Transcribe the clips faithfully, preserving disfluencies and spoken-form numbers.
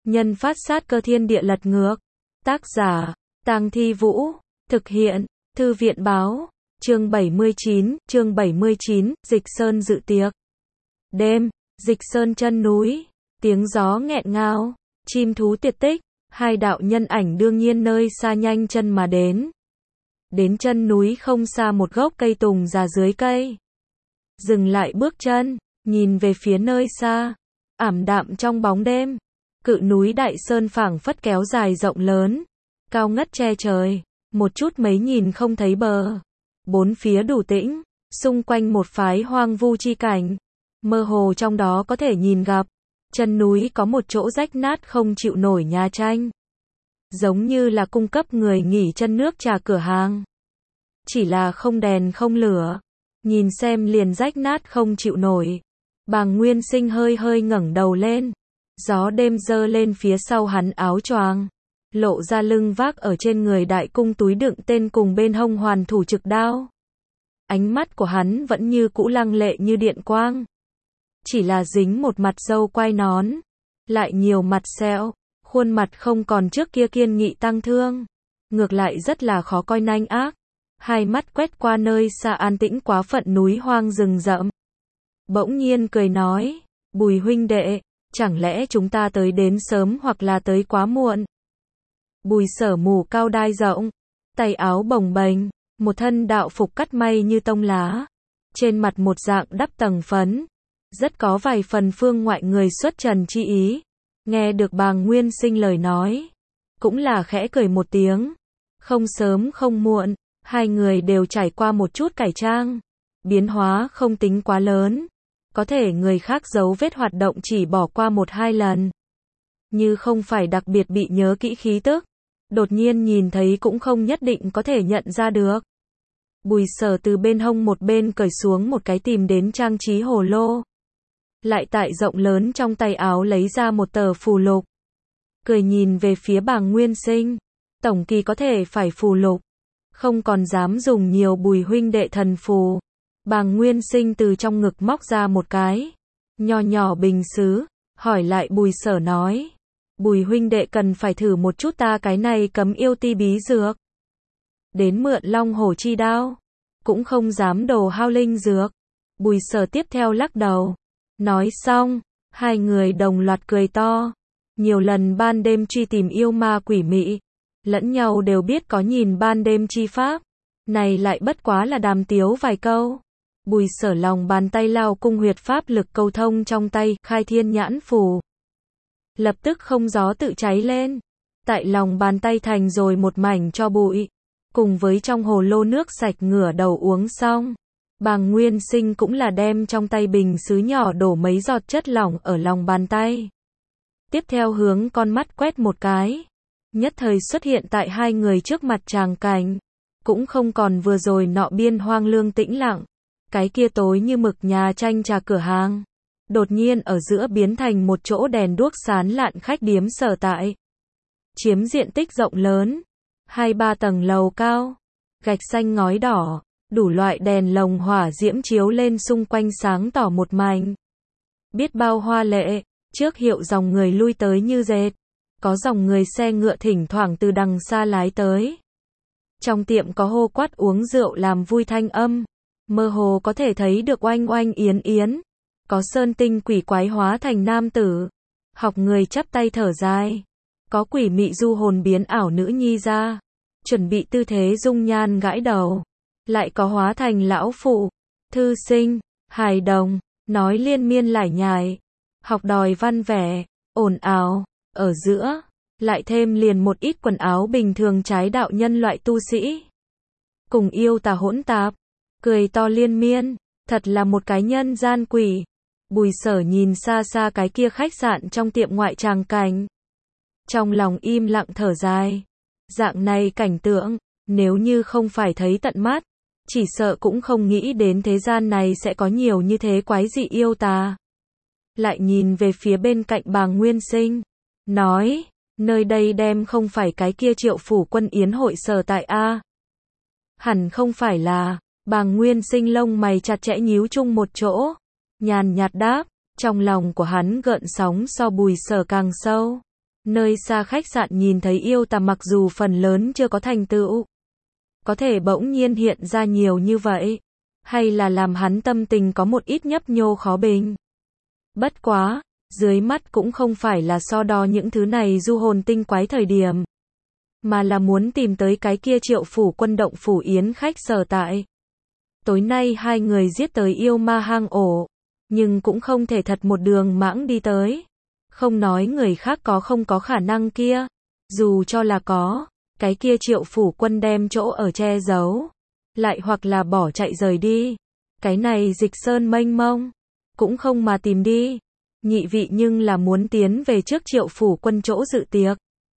nhân phát sát cơ thiên địa lật ngược. Tác giả, Tang Thi Vũ. Thực hiện, Thư viện báo. Chương bảy mươi chín, chương bảy mươi chín, Dịch Sơn dự tiệc. Đêm, Dịch Sơn chân núi, tiếng gió nghẹn ngào, chim thú tuyệt tích, hai đạo nhân ảnh đương nhiên nơi xa nhanh chân mà đến. Đến chân núi không xa một gốc cây tùng già dưới cây. Dừng lại bước chân, nhìn về phía nơi xa, ảm đạm trong bóng đêm. Cự núi Đại Sơn phảng phất kéo dài rộng lớn, cao ngất che trời, một chút mấy nhìn không thấy bờ. Bốn phía đủ tĩnh, xung quanh một phái hoang vu chi cảnh. Mơ hồ trong đó có thể nhìn gặp, chân núi có một chỗ rách nát không chịu nổi nhà tranh. Giống như là cung cấp người nghỉ chân nước trà cửa hàng. Chỉ là không đèn không lửa, nhìn xem liền rách nát không chịu nổi. Bàng Nguyên Sinh hơi hơi ngẩng đầu lên, gió đêm dơ lên phía sau hắn áo choàng, lộ ra lưng vác ở trên người đại cung túi đựng tên cùng bên hông hoàn thủ trực đao. Ánh mắt của hắn vẫn như cũ lăng lệ như điện quang. Chỉ là dính một mặt râu quai nón, lại nhiều mặt sẹo, khuôn mặt không còn trước kia kiên nghị tăng thương, ngược lại rất là khó coi nanh ác. Hai mắt quét qua nơi xa an tĩnh quá phận núi hoang rừng rậm. Bỗng nhiên cười nói, Bùi huynh đệ, chẳng lẽ chúng ta tới đến sớm hoặc là tới quá muộn? Bùi Sở mù cao đai rộng, tay áo bồng bềnh, một thân đạo phục cắt may như tông lá, trên mặt một dạng đắp tầng phấn, rất có vài phần phương ngoại người xuất trần chi ý. Nghe được Bàng Nguyên Sinh lời nói, cũng là khẽ cười một tiếng. Không sớm không muộn, hai người đều trải qua một chút cải trang, biến hóa không tính quá lớn, có thể người khác dấu vết hoạt động chỉ bỏ qua một hai lần. Như không phải đặc biệt bị nhớ kỹ khí tức, đột nhiên nhìn thấy cũng không nhất định có thể nhận ra được. Bùi Sở từ bên hông một bên cởi xuống một cái tìm đến trang trí hồ lô. Lại tại rộng lớn trong tay áo lấy ra một tờ phù lục. Cười nhìn về phía Bàng Nguyên Sinh, tổng kỳ có thể phải phù lục, không còn dám dùng nhiều Bùi huynh đệ thần phù. Bàng Nguyên Sinh từ trong ngực móc ra một cái nho nhỏ bình sứ, hỏi lại Bùi Sở nói, Bùi huynh đệ cần phải thử một chút ta cái này cấm yêu ti bí dược. Đến mượn long hổ chi đao, cũng không dám đồ hao linh dược. Bùi Sở tiếp theo lắc đầu. Nói xong, hai người đồng loạt cười to. Nhiều lần ban đêm truy tìm yêu ma quỷ mị, lẫn nhau đều biết có nhìn ban đêm chi pháp, này lại bất quá là đàm tiếu vài câu. Bùi Sở lòng bàn tay lao cung huyệt pháp lực câu thông trong tay, khai thiên nhãn phù. Lập tức không gió tự cháy lên, tại lòng bàn tay thành rồi một mảnh cho bụi, cùng với trong hồ lô nước sạch ngửa đầu uống xong. Bàng Nguyên Sinh cũng là đem trong tay bình sứ nhỏ đổ mấy giọt chất lỏng ở lòng bàn tay. Tiếp theo hướng con mắt quét một cái, nhất thời xuất hiện tại hai người trước mặt tràng cảnh, cũng không còn vừa rồi nọ biên hoang lương tĩnh lặng, cái kia tối như mực nhà tranh trà cửa hàng, đột nhiên ở giữa biến thành một chỗ đèn đuốc sán lạn khách điếm sở tại. Chiếm diện tích rộng lớn, hai ba tầng lầu cao, gạch xanh ngói đỏ, đủ loại đèn lồng hỏa diễm chiếu lên xung quanh sáng tỏ một mảnh. Biết bao hoa lệ, trước hiệu dòng người lui tới như dệt, có dòng người xe ngựa thỉnh thoảng từ đằng xa lái tới. Trong tiệm có hô quát uống rượu làm vui thanh âm, mơ hồ có thể thấy được oanh oanh yến yến, có sơn tinh quỷ quái hóa thành nam tử, học người chắp tay thở dài, có quỷ mị du hồn biến ảo nữ nhi ra, chuẩn bị tư thế dung nhan gãi đầu. Lại có hóa thành lão phụ, thư sinh, hài đồng, nói liên miên lải nhải, học đòi văn vẻ, ồn ào, ở giữa, lại thêm liền một ít quần áo bình thường trái đạo nhân loại tu sĩ. Cùng yêu tà hỗn tạp, cười to liên miên, thật là một cái nhân gian quỷ. Bùi Sở nhìn xa xa cái kia khách sạn trong tiệm ngoại tràng cảnh. Trong lòng im lặng thở dài, dạng này cảnh tượng, nếu như không phải thấy tận mắt, chỉ sợ cũng không nghĩ đến thế gian này sẽ có nhiều như thế quái dị yêu tà. Lại nhìn về phía bên cạnh Bàng Nguyên Sinh, nói, nơi đây đem không phải cái kia Triệu phủ quân yến hội sở tại a? Hẳn không phải là. Bàng Nguyên Sinh lông mày chặt chẽ nhíu chung một chỗ, nhàn nhạt đáp, trong lòng của hắn gợn sóng so Bùi Sở càng sâu. Nơi xa khách sạn nhìn thấy yêu tà mặc dù phần lớn chưa có thành tựu, có thể bỗng nhiên hiện ra nhiều như vậy, hay là làm hắn tâm tình có một ít nhấp nhô khó bình. Bất quá, dưới mắt cũng không phải là so đo những thứ này du hồn tinh quái thời điểm, mà là muốn tìm tới cái kia Triệu phủ quân động phủ yến khách sở tại. Tối nay hai người giết tới yêu ma hang ổ, nhưng cũng không thể thật một đường mãng đi tới. Không nói người khác có không có khả năng kia, dù cho là có, cái kia Triệu phủ quân đem chỗ ở che giấu, lại hoặc là bỏ chạy rời đi. Cái này Dịch Sơn mênh mông, cũng không mà tìm đi. Nhị vị nhưng là muốn tiến về trước Triệu phủ quân chỗ dự tiệc.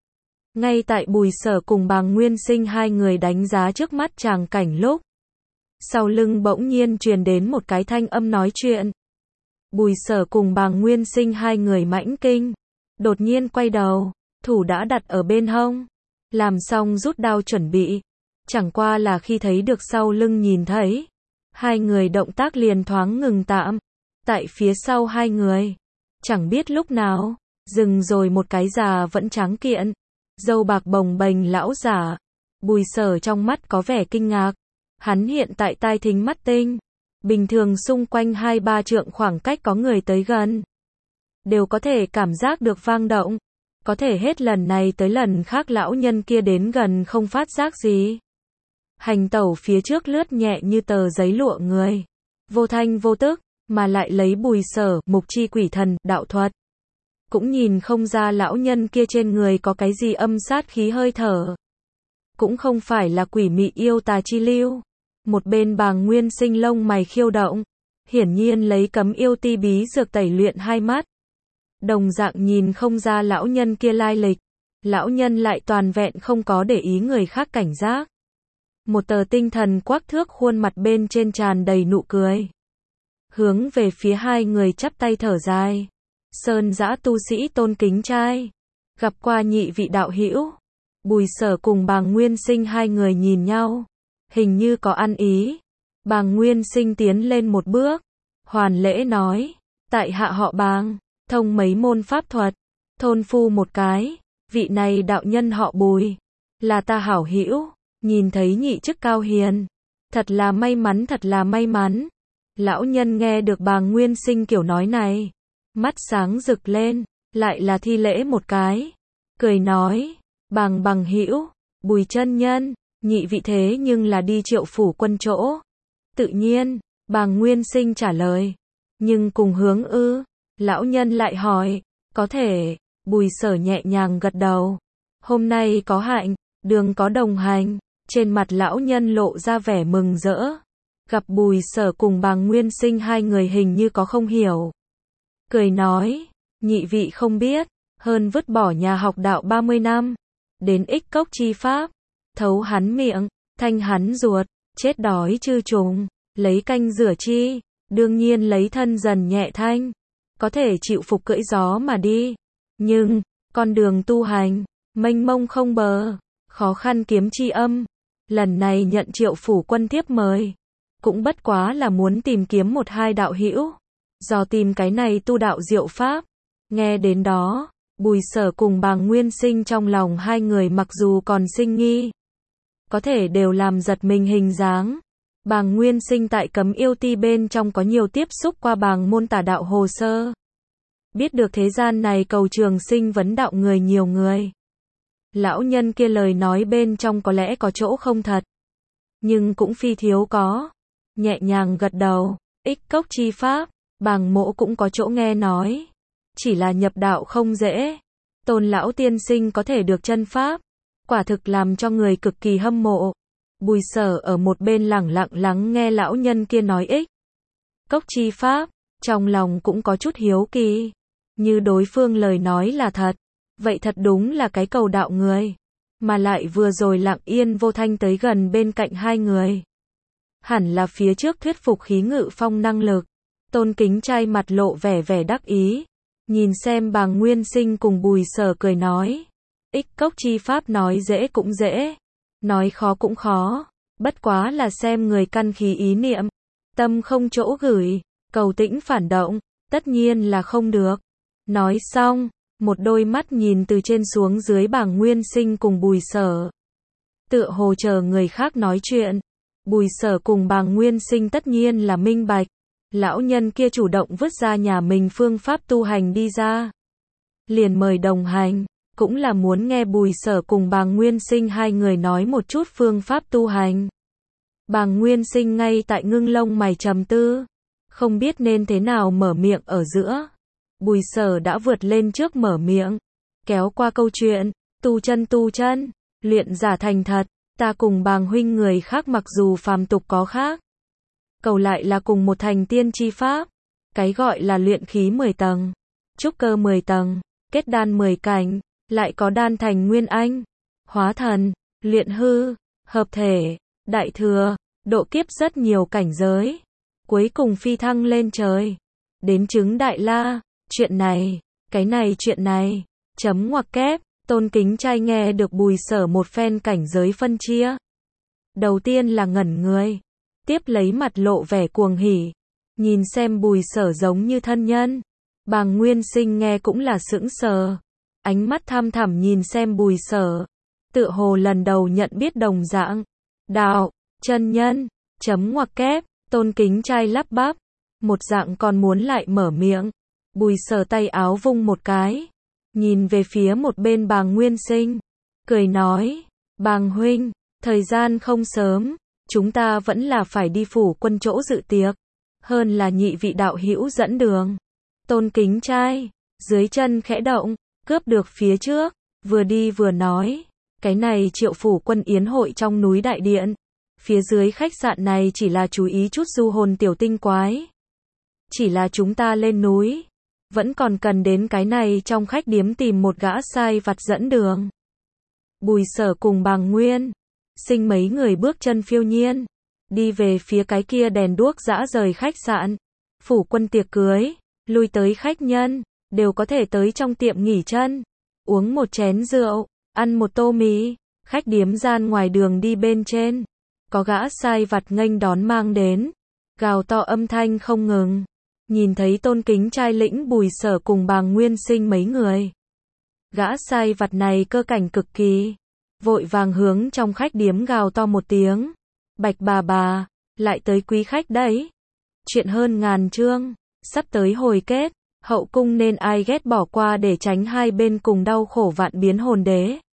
Ngay tại Bùi Sở cùng Bàng Nguyên Sinh hai người đánh giá trước mắt tràng cảnh lúc, sau lưng bỗng nhiên truyền đến một cái thanh âm nói chuyện. Bùi Sở cùng Bàng Nguyên Sinh hai người mãnh kinh, đột nhiên quay đầu, thủ đã đặt ở bên hông, làm xong rút đao chuẩn bị, chẳng qua là khi thấy được sau lưng nhìn thấy, hai người động tác liền thoáng ngừng tạm. Tại phía sau hai người, chẳng biết lúc nào, dừng rồi một cái già vẫn tráng kiện, râu bạc bồng bềnh lão giả. Bùi Sở trong mắt có vẻ kinh ngạc, hắn hiện tại tai thính mắt tinh, bình thường xung quanh hai ba trượng khoảng cách có người tới gần, đều có thể cảm giác được vang động, có thể hết lần này tới lần khác lão nhân kia đến gần không phát giác gì. Hành tẩu phía trước lướt nhẹ như tờ giấy lụa người, vô thanh vô tức, mà lại lấy Bùi Sở, mục chi quỷ thần, đạo thuật. Cũng nhìn không ra lão nhân kia trên người có cái gì âm sát khí hơi thở. Cũng không phải là quỷ mị yêu tà chi lưu. Một bên Bàng Nguyên Sinh lông mày khiêu động, hiển nhiên lấy cấm yêu ti bí dược tẩy luyện hai mắt. Đồng dạng nhìn không ra lão nhân kia lai lịch. Lão nhân lại toàn vẹn không có để ý người khác cảnh giác. Một tờ tinh thần quắc thước khuôn mặt bên trên tràn đầy nụ cười. Hướng về phía hai người chắp tay thở dài. Sơn Dã tu sĩ tôn kính trai, gặp qua nhị vị đạo hữu. Bùi Sở cùng Bàng Nguyên Sinh hai người nhìn nhau, hình như có ăn ý. Bàng Nguyên Sinh tiến lên một bước, hoàn lễ nói, tại hạ họ Bàng, thông mấy môn pháp thuật, thôn phu một cái, vị này đạo nhân họ Bùi, là ta hảo hữu, nhìn thấy nhị chức cao hiền, thật là may mắn thật là may mắn. Lão nhân nghe được Bàng Nguyên Sinh kiểu nói này, mắt sáng rực lên, lại là thi lễ một cái, cười nói, Bàng bằng hữu, Bùi chân nhân, nhị vị thế nhưng là đi Triệu phủ quân chỗ. Tự nhiên, Bàng Nguyên Sinh trả lời, nhưng cùng hướng ư? Lão nhân lại hỏi, có thể. Bùi Sở nhẹ nhàng gật đầu, hôm nay có hạnh, đường có đồng hành. Trên mặt lão nhân lộ ra vẻ mừng rỡ. Gặp Bùi Sở cùng Bàng Nguyên Sinh hai người hình như có không hiểu, cười nói, nhị vị không biết, hơn vứt bỏ nhà học đạo ba mươi năm, đến ích cốc chi pháp, thấu hắn miệng, thanh hắn ruột, chết đói chư trùng, lấy canh rửa chi, đương nhiên lấy thân dần nhẹ thanh, có thể chịu phục cưỡi gió mà đi. Nhưng, con đường tu hành, mênh mông không bờ, khó khăn kiếm chi âm, lần này nhận Triệu phủ quân thiếp mời, cũng bất quá là muốn tìm kiếm một hai đạo hữu, dò tìm cái này tu đạo diệu pháp. Nghe đến đó, Bùi Sở cùng Bàng Nguyên Sinh trong lòng hai người mặc dù còn sinh nghi, có thể đều làm giật mình hình dáng. Bàng Nguyên Sinh tại cấm yêu ti bên trong có nhiều tiếp xúc qua bàng môn tà đạo hồ sơ, biết được thế gian này cầu trường sinh vấn đạo người nhiều người. Lão nhân kia lời nói bên trong có lẽ có chỗ không thật, nhưng cũng phi thiếu có. Nhẹ nhàng gật đầu, ích cốc chi pháp, Bàng mỗ cũng có chỗ nghe nói, chỉ là nhập đạo không dễ. Tôn lão tiên sinh có thể được chân pháp, quả thực làm cho người cực kỳ hâm mộ. Bùi Sở ở một bên lẳng lặng lắng nghe lão nhân kia nói ích cốc chi pháp, trong lòng cũng có chút hiếu kỳ. Như đối phương lời nói là thật, vậy thật đúng là cái cầu đạo người, mà lại vừa rồi lặng yên vô thanh tới gần bên cạnh hai người. Hẳn là phía trước thuyết phục khí ngự phong năng lực. Tôn kính trai mặt lộ vẻ vẻ đắc ý, nhìn xem Bàng Nguyên Sinh cùng Bùi Sở cười nói, ích cốc chi pháp nói dễ cũng dễ, nói khó cũng khó, bất quá là xem người căn khí ý niệm, tâm không chỗ gửi, cầu tĩnh phản động, tất nhiên là không được. Nói xong, một đôi mắt nhìn từ trên xuống dưới Bàng Nguyên Sinh cùng Bùi Sở. Tựa hồ chờ người khác nói chuyện. Bùi Sở cùng Bàng Nguyên Sinh tất nhiên là minh bạch. Lão nhân kia chủ động vứt ra nhà mình phương pháp tu hành đi ra. Liền mời đồng hành, cũng là muốn nghe Bùi Sở cùng Bàng Nguyên Sinh hai người nói một chút phương pháp tu hành. Bàng Nguyên Sinh ngay tại ngưng lông mày trầm tư, không biết nên thế nào mở miệng ở giữa. Bùi Sở đã vượt lên trước mở miệng, kéo qua câu chuyện, tu chân tu chân, luyện giả thành thật, ta cùng Bàng huynh người khác mặc dù phàm tục có khác, cầu lại là cùng một thành tiên chi pháp, cái gọi là luyện khí mười tầng, trúc cơ mười tầng, kết đan mười cảnh, lại có đan thành nguyên anh, hóa thần, luyện hư, hợp thể, đại thừa, độ kiếp rất nhiều cảnh giới, cuối cùng phi thăng lên trời, đến chứng đại la. Chuyện này, cái này chuyện này, chấm ngoặc kép, Tôn Kính Trai nghe được Bùi Sở một phen cảnh giới phân chia. Đầu tiên là ngẩn người, tiếp lấy mặt lộ vẻ cuồng hỉ, nhìn xem Bùi Sở giống như thân nhân. Bàng Nguyên Sinh nghe cũng là sững sờ, ánh mắt tham thẳm nhìn xem Bùi Sở, tựa hồ lần đầu nhận biết đồng dạng. Đạo, chân nhân, chấm ngoặc kép, Tôn Kính Trai lắp bắp, một dạng còn muốn lại mở miệng. Bùi Sở tay áo vung một cái, nhìn về phía một bên Bàng Nguyên Sinh, cười nói, Bàng huynh, thời gian không sớm, chúng ta vẫn là phải đi phủ quân chỗ dự tiệc, hơn là nhị vị đạo hữu dẫn đường. Tôn Kính Trai, dưới chân khẽ động, cướp được phía trước, vừa đi vừa nói, cái này Triệu phủ quân yến hội trong núi đại điện, phía dưới khách sạn này chỉ là chú ý chút du hồn tiểu tinh quái. Chỉ là chúng ta lên núi, vẫn còn cần đến cái này trong khách điếm tìm một gã sai vặt dẫn đường. Bùi Sở cùng Bàng Nguyên Sinh mấy người bước chân phiêu nhiên, đi về phía cái kia đèn đuốc dã rời khách sạn. Phủ quân tiệc cưới, lui tới khách nhân, đều có thể tới trong tiệm nghỉ chân, uống một chén rượu, ăn một tô mì. Khách điếm gian ngoài đường đi bên trên, có gã sai vặt nghênh đón mang đến, gào to âm thanh không ngừng. Nhìn thấy Tôn Kính Trai lĩnh Bùi Sở cùng Bàng Nguyên Sinh mấy người, gã sai vặt này cơ cảnh cực kỳ, vội vàng hướng trong khách điếm gào to một tiếng, Bạch bà bà, lại tới quý khách đấy. Chuyện hơn ngàn chương, sắp tới hồi kết, hậu cung nên ai ghét bỏ qua để tránh hai bên cùng đau khổ vạn biến hồn đế.